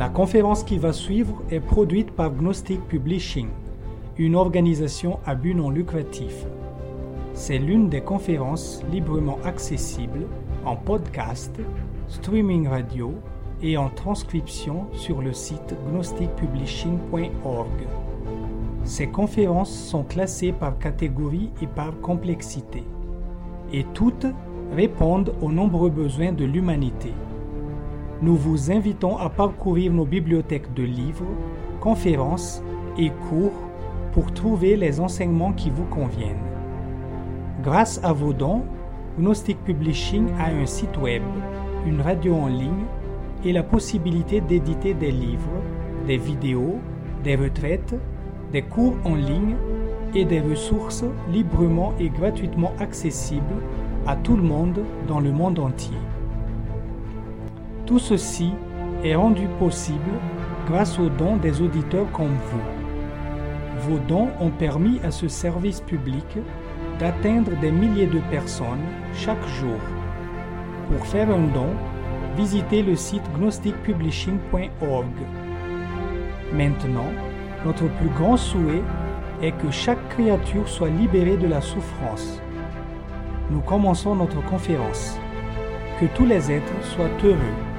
La conférence qui va suivre est produite par Gnostic Publishing, une organisation à but non lucratif. C'est l'une des conférences librement accessibles en podcast, streaming radio et en transcription sur le site gnosticpublishing.org. Ces conférences sont classées par catégorie et par complexité, et toutes répondent aux nombreux besoins de l'humanité. Nous vous invitons à parcourir nos bibliothèques de livres, conférences et cours pour trouver les enseignements qui vous conviennent. Grâce à vos dons, Gnostic Publishing a un site web, une radio en ligne et la possibilité d'éditer des livres, des vidéos, des retraites, des cours en ligne et des ressources librement et gratuitement accessibles à tout le monde dans le monde entier. Tout ceci est rendu possible grâce aux dons des auditeurs comme vous. Vos dons ont permis à ce service public d'atteindre des milliers de personnes chaque jour. Pour faire un don, visitez le site gnosticpublishing.org. Maintenant, notre plus grand souhait est que chaque créature soit libérée de la souffrance. Nous commençons notre conférence. Que tous les êtres soient heureux.